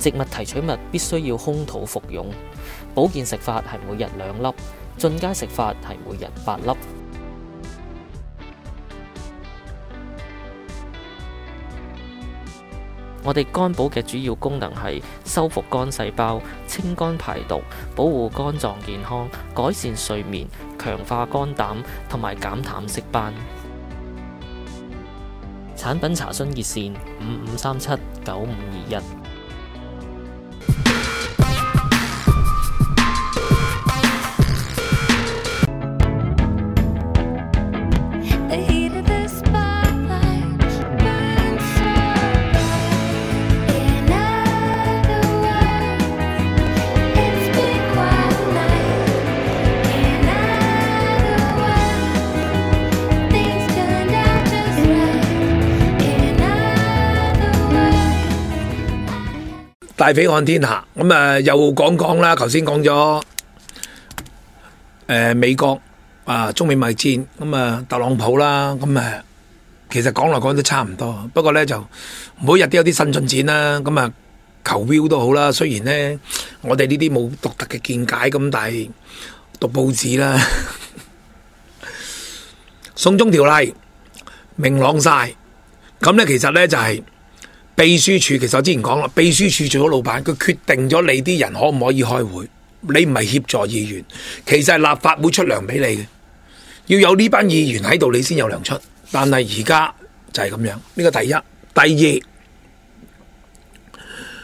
植物提取物必須要空肚服用。保健食法係每日2粒，進階食法係每日8粒。我哋肝寶嘅主要功能係修復肝細胞、清肝排毒、保護肝臟健康、改善睡眠、強化肝膽同埋減淡色斑。產品查詢熱線55379521。 大匪看天下，咁啊又講啦，頭先講咗美國中美貿易戰，咁啊特朗普啦，咁啊其實講來講都差唔多，不過咧就每日都有啲新進展啦，咁啊求 view 都好啦，雖然咧我哋呢啲冇獨特嘅見解，咁但係讀報紙啦，送中條例明朗晒，咁咧其實咧就係。秘書處其實我之前講啦，秘書處做咗老闆，佢決定咗你啲人可唔可以開會，你唔係協助議員，其實係立法會出糧俾你嘅，要有呢班議員喺度，你先有糧出。但係而家就係咁樣，呢個第一。第二，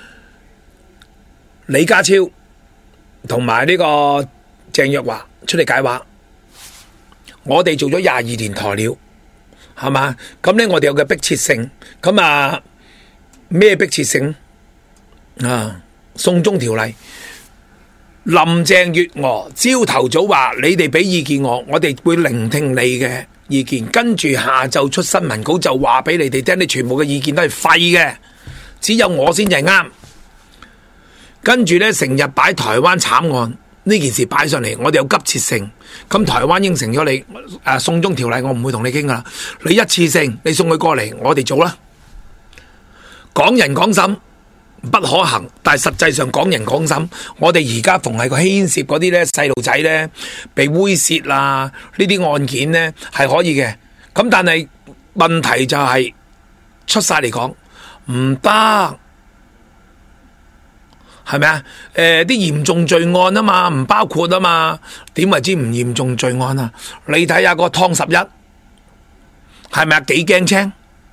李家超同埋呢個鄭若驊出嚟解話，我哋做咗22年台了，係嘛？咁呢我哋有嘅迫切性，咁啊。咩迫切性啊？送中條例，林鄭月娥朝頭早話你哋俾意見我哋會聆聽你嘅意見，跟住下晝出新聞稿就話俾你哋聽，你全部嘅意見都係廢嘅，只有我先至係啱。跟住呢，成日擺台灣慘案呢件事擺上嚟，我哋有急切性，咁台灣應承咗你送中條例，我唔會同你傾噶啦，你一次性你送佢過嚟，我哋做啦。港人港審不可行，但係實際上港人港審，我哋而家逢係個牽涉嗰啲咧細路仔咧被猥褻啦，呢啲案件咧係可以嘅。咁但係問題就係出晒嚟講唔得，係咪啊？啲嚴重罪案啊嘛，唔包括啊嘛，點為之唔嚴重罪案啊？你睇下個湯11，係咪啊？幾驚青？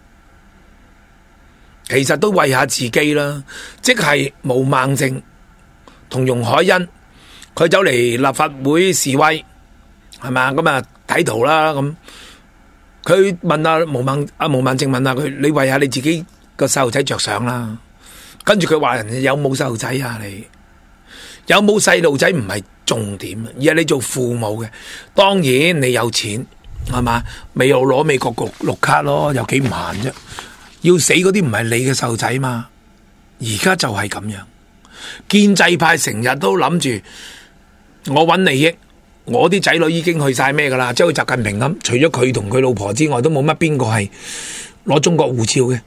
其實都為下自己啦，即係毛孟靜同容海恩，佢走嚟立法會示威，係嘛？咁啊睇圖啦，咁佢問毛孟靜問下佢，你為下你自己個細路仔着想啦。跟住佢話人有冇細路仔啊？你有冇細路仔唔係重點，而係你做父母嘅。當然你有錢，係嘛？咪又攞美國綠卡咯，有幾唔閒啫？要死嗰啲唔係你嘅細路仔嘛？而家就係咁樣，建制派成日都諗住我搵利益，我啲仔女已經去晒咩噶啦，即係習近平咁，除咗佢同佢老婆之外，都冇乜邊個係攞中國護照嘅。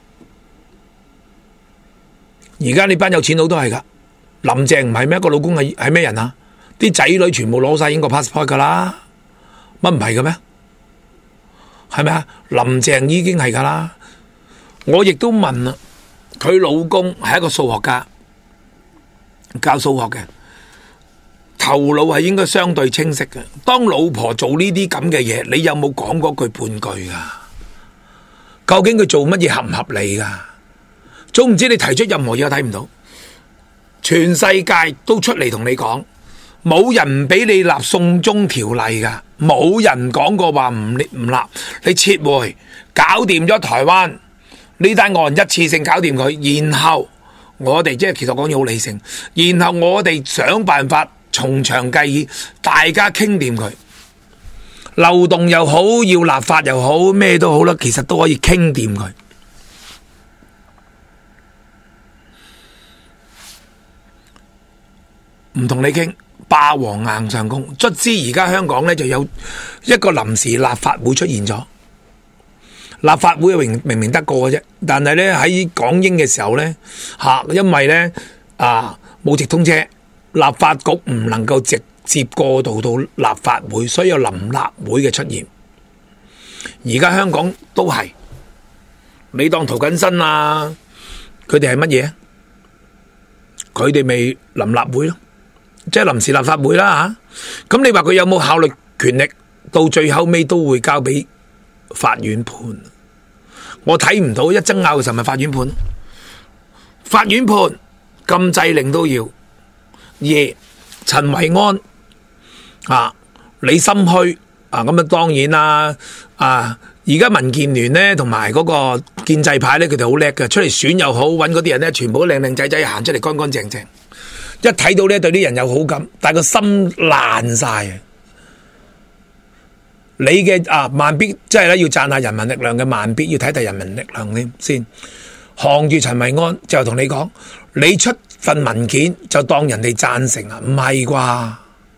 而家呢班有錢佬都係噶，林鄭唔係咩？個老公係咩人啊？啲仔女全部攞晒英國 passport 噶啦，乜唔係嘅咩？係咪啊？林鄭已經係噶啦。我亦都問啦，佢老公係一個數學家，教數學嘅，頭腦係應該相對清晰嘅。當老婆做呢啲咁嘅嘢，你有冇講嗰句半句噶？究竟佢做乜嘢合唔合理噶？總唔知你提出任何嘢我睇唔到，全世界都出嚟同你講，冇人唔俾你立送中條例噶，冇人講過話唔立，你撤回，搞掂咗台灣。呢單案一次性搞掂佢，然後我哋即係其實講嘢好理性，然後我哋想辦法從長計議，大家傾掂佢，漏洞又好，要立法又好，咩都好啦，其實都可以傾掂佢。唔同你傾，霸王硬上弓，卒之而家香港呢就有一個臨時立法會出現咗。立法會明明得過嘅啫，但係咧喺港英嘅時候咧因為咧冇直通車，立法局唔能夠直接過渡到立法會，所以有臨立會嘅出現。而家香港都係，你當涂謹申啊，佢哋係乜嘢？佢哋咪臨立會咯，即係臨時立法會啦吓。咁你話佢有冇效力權力？到最後尾都會交俾法院判。我睇唔到一爭拗嘅時候咪法院判，法院判禁制令都要。而陳維安你心虛咁當然啦。而家民建聯呢同埋嗰個建制派呢，佢哋好叻嘅，出嚟選又好，揾嗰啲人呢，全部都靚靚仔仔行出嚟，乾乾淨淨。一睇到呢對啲人有好感，但係個心爛晒。你嘅慢必即係咧要讚下人民力量嘅慢必，要睇睇人民力量先。扛住陳維安就同你講，你出份文件就當人哋贊成啊？唔係啩？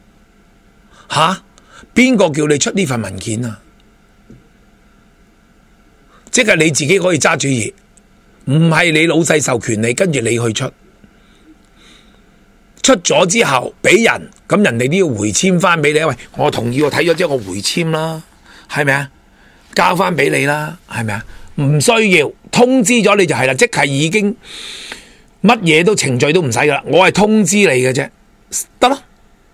邊個叫你出呢份文件啊？即係你自己可以揸主意，唔係你老細授權你，跟住你去出咗之後俾人，咁人哋都要回簽翻俾你。喂，我同意，我睇咗之後我回簽啦，係咪啊？交翻俾你啦，係咪啊？唔需要通知咗你就係啦，即係已經乜嘢都程序都唔使噶啦，我係通知你嘅啫，得咯，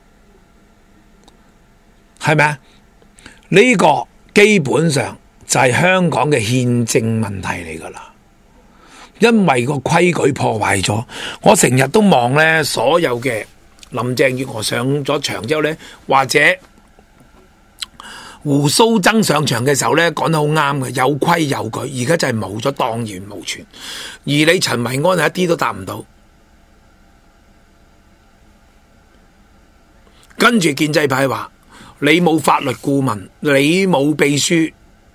係咪啊？呢個基本上就係香港嘅憲政問題嚟噶啦。因為個規矩破壞咗，我成日都望呢所有嘅林鄭月娥上咗場之後呢，或者胡鬚曾上場嘅時候呢，講得好啱嘅，有規有矩。而家就係冇咗，蕩然無存。而你陳維安係一啲都答唔到，跟住建制派話你冇法律顧問，你冇秘書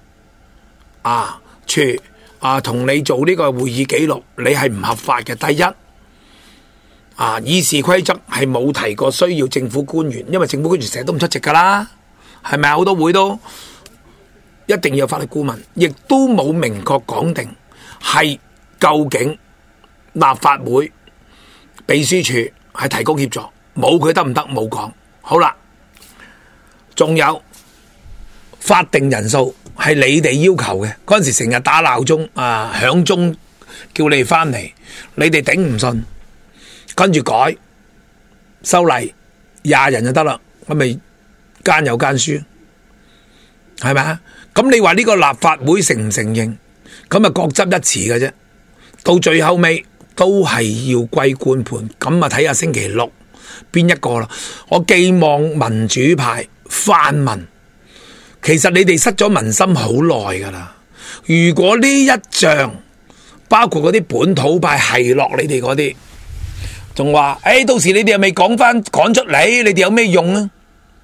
同你做呢個會議記錄，你係唔合法嘅。第一，議事規則係冇提過需要政府官員，因為政府官員成日都唔出席噶啦，係咪啊？好多會都一定要有法律顧問，亦都冇明確講定係究竟立法會秘書處係提供協助，冇佢得唔得？冇講。好啦，仲有法定人數。係你哋要求嘅，嗰陣時成日打鬧鐘響鐘叫你哋翻嚟，你哋頂唔順，跟住改修例20人就得啦，咁咪間有間輸，係咪啊？咁你話呢個立法會承唔承認？咁啊各執一詞嘅啫，到最後尾都係要歸官判，咁啊睇下星期六邊一個啦。我寄望民主派、泛民。其實你哋失咗民心好耐噶啦，如果呢一仗包括嗰啲本土派係落你哋嗰啲，仲話到時你哋又未講翻趕出嚟，你哋有咩用呢？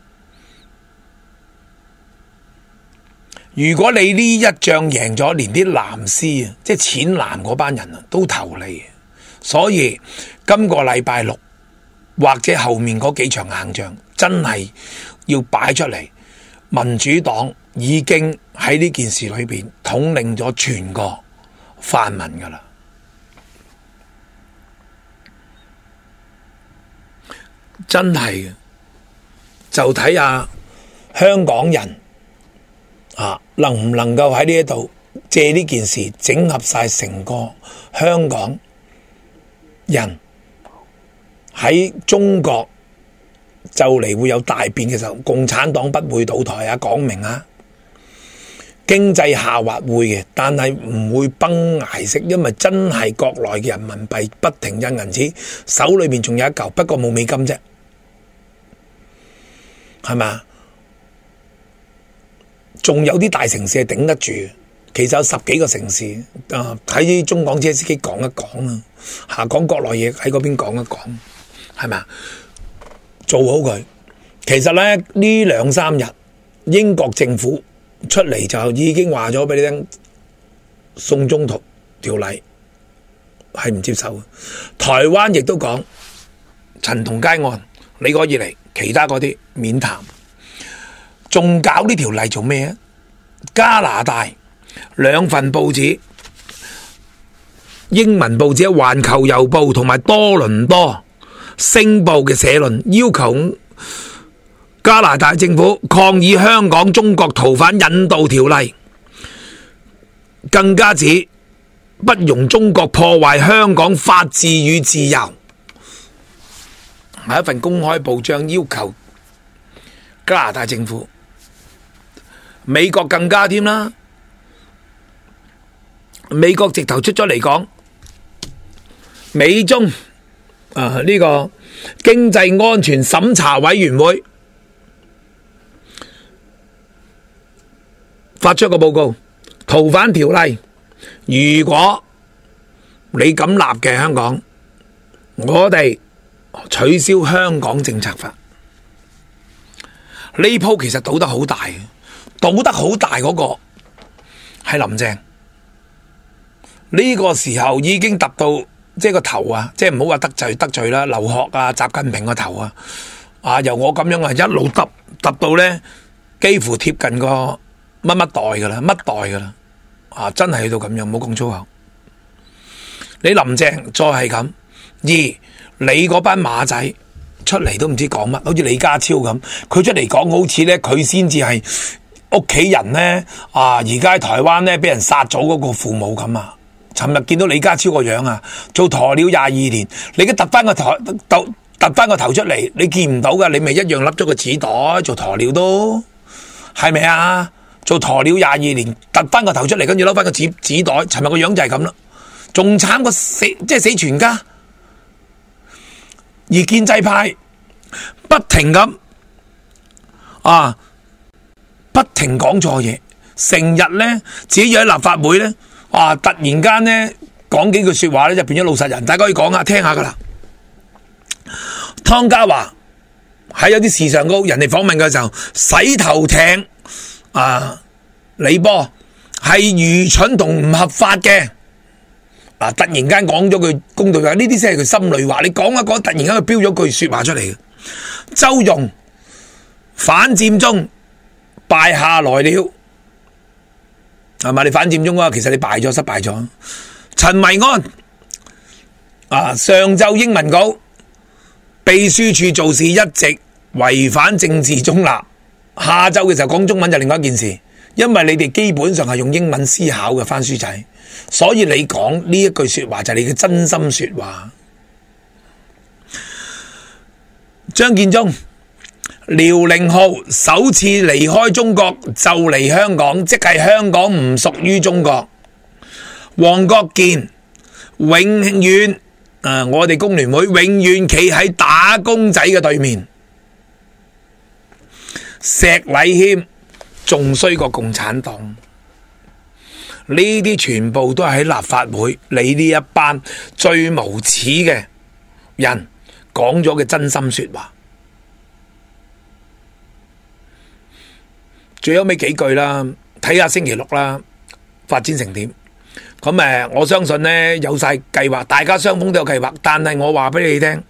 如果你呢一仗贏咗，連啲藍絲即係淺藍嗰班人都投你，所以今個禮拜六或者後面嗰幾場硬仗真係要擺出嚟。民主黨已經喺呢件事裏邊統領咗全個泛民噶啦，真係嘅，就睇下香港人能唔能夠喺呢一度借呢件事整合晒成個香港人喺中國。就嚟會有大變嘅時候，共產黨不會倒台講明經濟下滑會嘅，但係唔會崩崖式，因為真係國內嘅人民幣不停印銀紙，手裏面仲有一嚿，不過冇美金啫，係咪？仲有啲大城市係頂得住，其實有10幾個城市睇中港車司機講一講講國內嘢喺嗰邊講一講，係咪？做好佢，其實呢2-3日，英國政府出嚟就已經話咗俾你聽，送中條例係唔接受嘅。台灣亦都講陳同佳案，你可以嚟，其他嗰啲免談。仲搞呢條例做咩啊？加拿大2份報紙英文報紙《環球郵報》同埋多倫多星報嘅社論，要求加拿大政府抗議香港中國逃犯引渡條例，更加指不容中國破壞香港法治與自由。係一份公開報章要求加拿大政府，美國更加添啦，美國直頭出咗嚟講，美中呢個經濟安全審查委員會發出個報告，逃犯條例如果你敢立嘅香港，我哋取消香港政策法。呢鋪其實賭得好大嘅，賭得好大嗰個係林鄭。呢個時候已經揼到即係個頭啊，即係唔好話得罪啦，劉鶴啊、習近平個頭啊，由我咁樣啊一路揼到呢，幾乎貼近個乜代噶啦，乜代噶啦，真係去到咁樣，唔好講粗口。你林鄭再係咁，而你嗰班馬仔出嚟都唔知講乜，好似李家超咁，佢出嚟講好似呢，佢先至係屋企人呢。而家喺台灣呢，俾人殺咗嗰個父母咁啊！尋日見到李家超個樣啊，做鴕鳥22年，你而家突翻個頭出嚟，你見唔到噶，你咪一樣笠咗個紙袋做鴕鳥都係咪啊？做鴕鳥22年，突翻個頭出嚟，跟住攞翻個紙袋，尋日個樣就係咁啦，仲慘過死，即係死全家。而建制派不停咁不停講錯嘢，成日呢，自己喺立法會呢，突然間呢講幾句說話呢，就變咗老實人，大家可以講下聽下噶啦。湯家驊喺有啲事上高，人哋訪問嘅時候洗頭艇李波係愚蠢同唔合法嘅。突然間講咗句公道話，呢啲先係佢心裏話。你講一講，突然間佢飆咗句說話出嚟嘅。周融反佔中敗下來了，係咪？你反佔中啊，其實你敗咗，失敗咗。陳維安上晝英文稿，秘書處做事一直違反政治中立。下晝嘅時候講中文就另外一件事，因為你哋基本上係用英文思考嘅番書仔。所以你講呢一句說話就係你嘅真心說話。張建宗遼寧號首次離開中國就嚟香港，即係香港唔屬於中國。黃國健永遠我哋工聯會永遠企喺打工仔嘅對面。石禮謙仲衰過共產黨。呢啲全部都係喺立法會，你呢一班最無恥嘅人講咗嘅真心說話。最後尾幾句啦，睇下星期六啦，發展成點？咁我相信呢，有晒計劃，大家雙方都有計劃。但係我話俾你聽，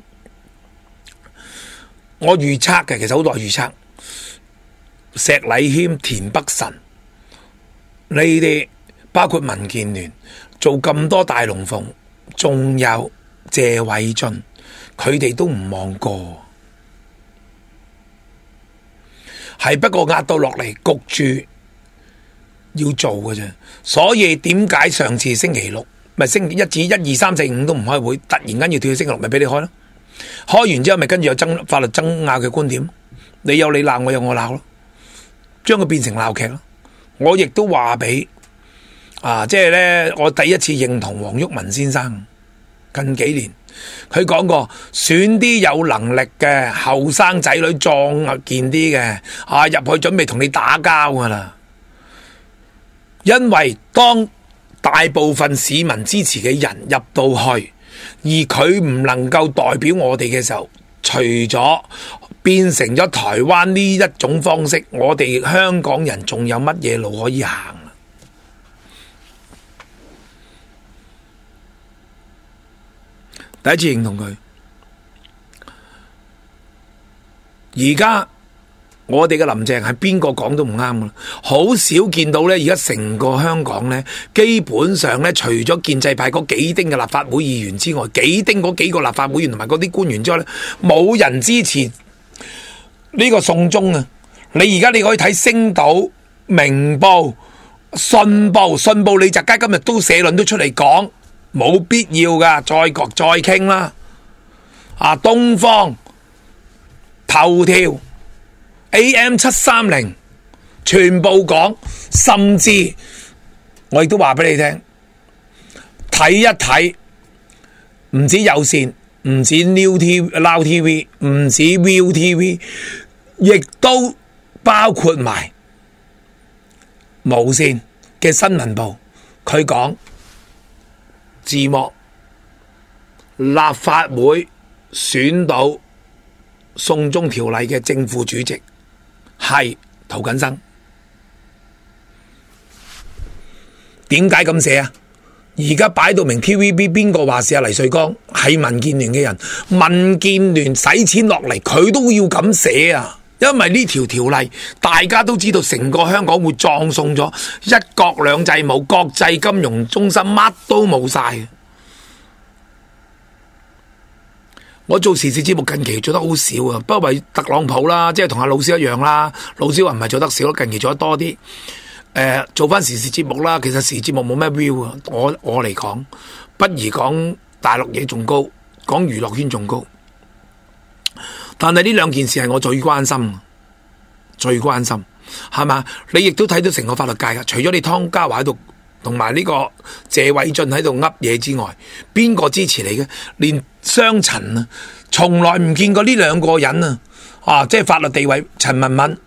我預測嘅，其實好多預測，石禮謙、田北辰呢啲。包括民建聯做咁多大龍鳳，仲有謝偉俊，佢哋都唔望過，係不過壓到落嚟焗住要做嘅啫。所以點解上次星期六咪星期一至1、2、3、4、5都唔開會，突然間要跳去星期六，咪俾你開咯？開完之後咪跟住有法律爭拗嘅觀點，你有你鬧，我有我鬧咯，將佢變成鬧劇咯。我亦都話俾。即係呢，我第一次認同黃毓民先生。近幾年，佢講過，選啲有能力嘅後生仔女壯健啲嘅，入去準備同你打交噶啦。因為當大部分市民支持嘅人入到去，而佢唔能夠代表我哋嘅時候，除咗變成咗台灣呢一種方式，我哋香港人仲有乜嘢路可以行？第一次認同佢，而家我哋嘅林鄭係邊個講都唔啱噶，好少見到呢。而家成個香港呢，基本上呢，除咗建制派嗰幾丁嘅立法會議員之外，幾丁嗰幾個立法會議員同埋嗰啲官員之外呢，冇人支持呢個送中啊！你而家你可以睇星島、明報、信報李澤楷今日都社論都出嚟講，冇必要噶，再傾啦。啊，東方、頭條、AM730全部講，甚至我亦都話俾你聽，睇一睇，唔止有線，唔止 Now TV，唔止 ViuTV， 亦都包括埋無線嘅新聞部，佢講字幕立法會選到送中條例嘅正副主席係涂謹申。點解咁寫啊？而家擺到明 TVB 邊個話事啊？黎瑞剛係民建聯嘅人，民建聯使錢落嚟，佢都要咁寫啊！因為呢條例大家都知道，成個香港會葬送咗，一國兩制冇，國際金融中心乜都冇晒。我做時事節目近期做得好少啊，不過為特朗普啦，即係同阿老蕭一樣啦。老蕭話唔係做得少，近期做得多啲。做翻時事節目啦，其實時事節目冇咩 view 啊。我嚟講，不如講大陸嘢仲高，講娛樂圈仲高。但係呢兩件事係我最關心，係嘛？你亦都睇到成個法律界噶，除咗你湯家驊喺度，同埋呢個謝偉俊喺度噏嘢之外，邊個支持你嘅？連雙陳啊，從來唔見過呢兩個人啊！即係法律地位，陳文敏、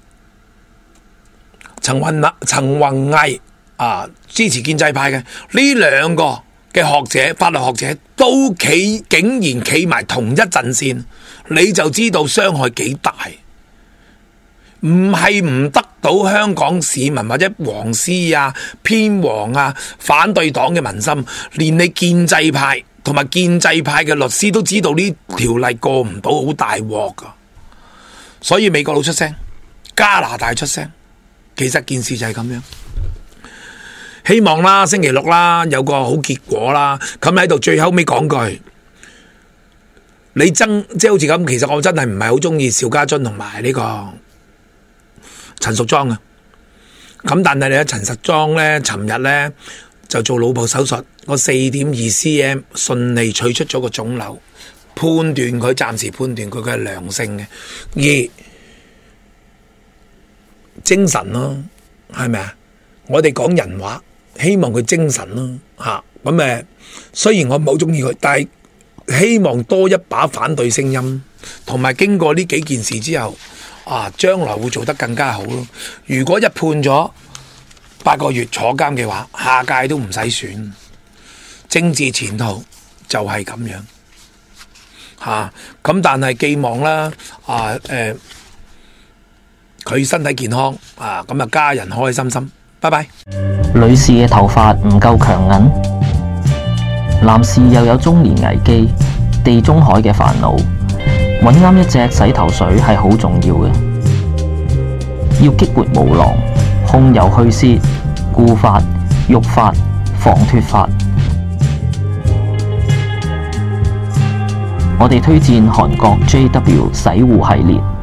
陳宏毅啊，支持建制派嘅呢兩個嘅學者，法律學者都竟然企埋同一陣線，你就知道傷害幾大。唔係唔得到香港市民或者黃絲啊、偏黃啊、反對黨嘅民心，連你建制派同埋建制派嘅律師都知道呢條例過唔到，好大鑊噶。所以美國佬出聲，加拿大出聲，其實件事就係咁樣。希望啦，星期六啦有個好結果啦。咁喺度最後尾講句，你即係好似咁，其實我真係唔係好中意邵家臻同埋呢個陳淑莊啊。咁但係你睇陳淑莊咧，尋日咧就做腦部手術，個4.2 cm 順利取出咗個腫瘤，暫時判斷佢係良性嘅，而精神咯，係咪啊？我哋講人話，希望佢精神咯，吓咁雖然我唔好中意佢，但係希望多一把反對聲音，同埋經過呢幾件事之後，將來會做得更加好咯。如果一判咗8個月坐監嘅話，下屆都唔使選，政治前途就係咁樣吓。咁但係寄望啦，佢身體健康咁啊，家人開開心心。拜拜。 女士嘅頭髮唔夠強韌，男士又有中年危機、地中海嘅煩惱，揾啱一隻洗頭水係好重要嘅。要激活毛囊、控油去屑、固髮、育髮、防脫髮。我哋推薦韓國 JW 洗護系列。